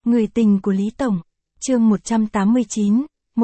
Người tình của Lý Tổng. Chương 189.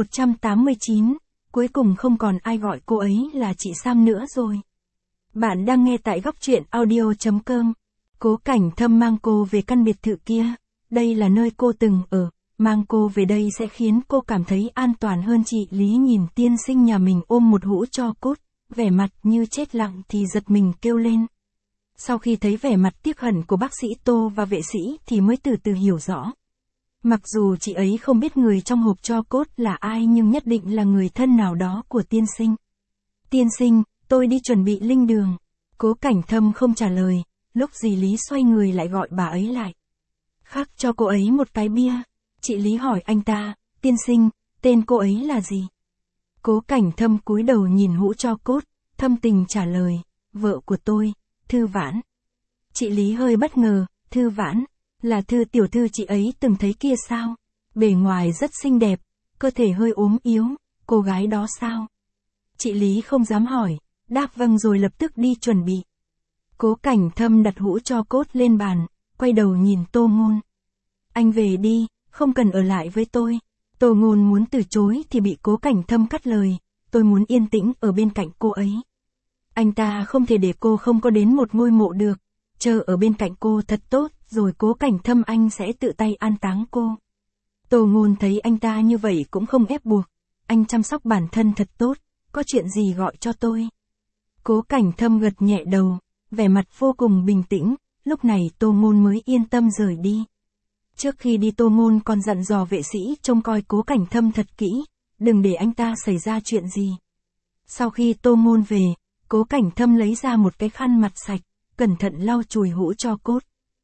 Cuối cùng không còn ai gọi cô ấy là chị Sam nữa rồi. Bạn đang nghe tại góc truyện audio.com. Cố Cảnh Thâm mang cô về căn biệt thự kia. Đây là nơi cô từng ở. Mang cô về đây sẽ khiến cô cảm thấy an toàn hơn. Chị Lý nhìn tiên sinh nhà mình ôm một hũ tro cốt, vẻ mặt như chết lặng thì giật mình kêu lên. Sau khi thấy vẻ mặt tiếc hận của bác sĩ Tô và vệ sĩ thì mới từ từ hiểu rõ. Mặc dù chị ấy không biết người trong hộp tro cốt là ai nhưng nhất định là người thân nào đó của tiên sinh. Tiên sinh, tôi đi chuẩn bị linh đường. Cố Cảnh Thâm không trả lời, lúc dì Lý xoay người lại gọi bà ấy lại. Khắc cho cô ấy một cái bia. Chị Lý hỏi anh ta, tiên sinh, tên cô ấy là gì? Cố Cảnh Thâm cúi đầu nhìn hũ tro cốt, thâm tình trả lời, vợ của tôi, Thư Vãn. Chị Lý hơi bất ngờ, Thư Vãn, là Thư tiểu thư chị ấy từng thấy kia sao? Bề ngoài rất xinh đẹp, cơ thể hơi ốm yếu, cô gái đó sao? Chị Lý không dám hỏi, đáp vâng rồi lập tức đi chuẩn bị. Cố Cảnh Thâm đặt hũ tro cốt lên bàn, quay đầu nhìn Tô Ngôn. Anh về đi, không cần ở lại với tôi. Tô Ngôn muốn từ chối thì bị Cố Cảnh Thâm cắt lời, tôi muốn yên tĩnh ở bên cạnh cô ấy. Anh ta không thể để cô không có đến một ngôi mộ được, chờ ở bên cạnh cô thật tốt, rồi Cố Cảnh Thâm anh sẽ tự tay an táng cô. Tô Ngôn thấy anh ta như vậy cũng không ép buộc, anh chăm sóc bản thân thật tốt, có chuyện gì gọi cho tôi. Cố Cảnh Thâm gật nhẹ đầu, vẻ mặt vô cùng bình tĩnh, lúc này Tô Ngôn mới yên tâm rời đi. Trước khi đi Tô Ngôn còn dặn dò vệ sĩ trông coi Cố Cảnh Thâm thật kỹ, đừng để anh ta xảy ra chuyện gì. Sau khi Tô Ngôn về, Cố Cảnh Thâm lấy ra một cái khăn mặt sạch, cẩn thận lau chùi hũ tro cốt.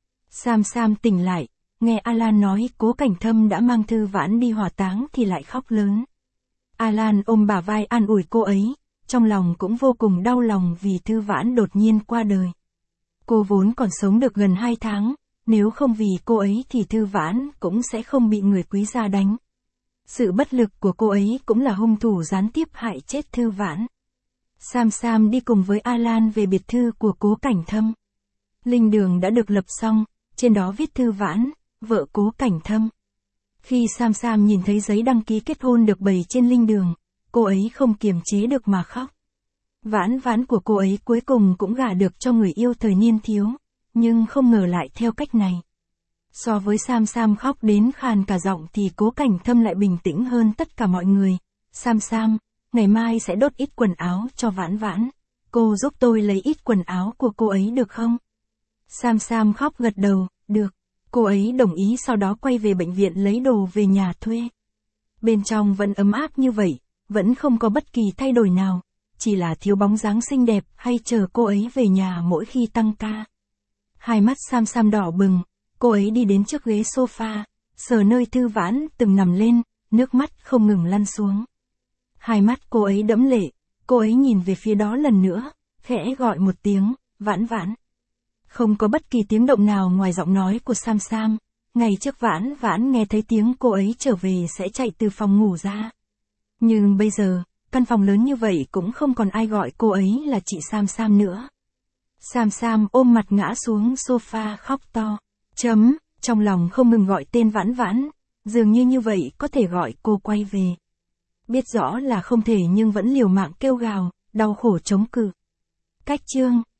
Sam tỉnh lại, nghe Alan nói Cố Cảnh Thâm đã mang Thư Vãn đi hỏa táng thì lại khóc lớn. Alan ôm bả vai an ủi cô ấy, trong lòng cũng vô cùng đau lòng vì Thư Vãn đột nhiên qua đời. Cô vốn còn sống được gần 2 tháng, nếu không vì cô ấy thì Thư Vãn cũng sẽ không bị người quý gia đánh. Sự bất lực của cô ấy cũng là hung thủ gián tiếp hại chết Thư Vãn. Sam đi cùng với Alan về biệt thự của Cố Cảnh Thâm. Linh đường đã được lập xong, trên đó viết Thư Vãn, vợ Cố Cảnh Thâm. Khi Sam nhìn thấy giấy đăng ký kết hôn được bày trên linh đường, cô ấy không kiềm chế được mà khóc. Vãn của cô ấy cuối cùng cũng gả được cho người yêu thời niên thiếu, nhưng không ngờ lại theo cách này. So với Sam khóc đến khàn cả giọng thì Cố Cảnh Thâm lại bình tĩnh hơn tất cả mọi người. Sam, ngày mai sẽ đốt ít quần áo cho Vãn. Cô giúp tôi lấy ít quần áo của cô ấy được không? Sam khóc gật đầu, được. Cô ấy đồng ý sau đó quay về bệnh viện lấy đồ về nhà thuê. Bên trong vẫn ấm áp như vậy, vẫn không có bất kỳ thay đổi nào, chỉ là thiếu bóng dáng xinh đẹp hay chờ cô ấy về nhà mỗi khi tăng ca. Hai mắt Sam đỏ bừng, cô ấy đi đến trước ghế sofa, sờ nơi Thư Vãn từng nằm lên, nước mắt không ngừng lăn xuống. Hai mắt cô ấy đẫm lệ, cô ấy nhìn về phía đó lần nữa, khẽ gọi một tiếng, Vãn. Không có bất kỳ tiếng động nào ngoài giọng nói của Sam. Ngày trước Vãn nghe thấy tiếng cô ấy trở về sẽ chạy từ phòng ngủ ra. Nhưng bây giờ, căn phòng lớn như vậy cũng không còn ai gọi cô ấy là chị Sam nữa. Sam ôm mặt ngã xuống sofa khóc to. Trong lòng không ngừng gọi tên Vãn, dường như vậy có thể gọi cô quay về. Biết rõ là không thể nhưng vẫn liều mạng kêu gào, đau khổ chống cự. Cách chương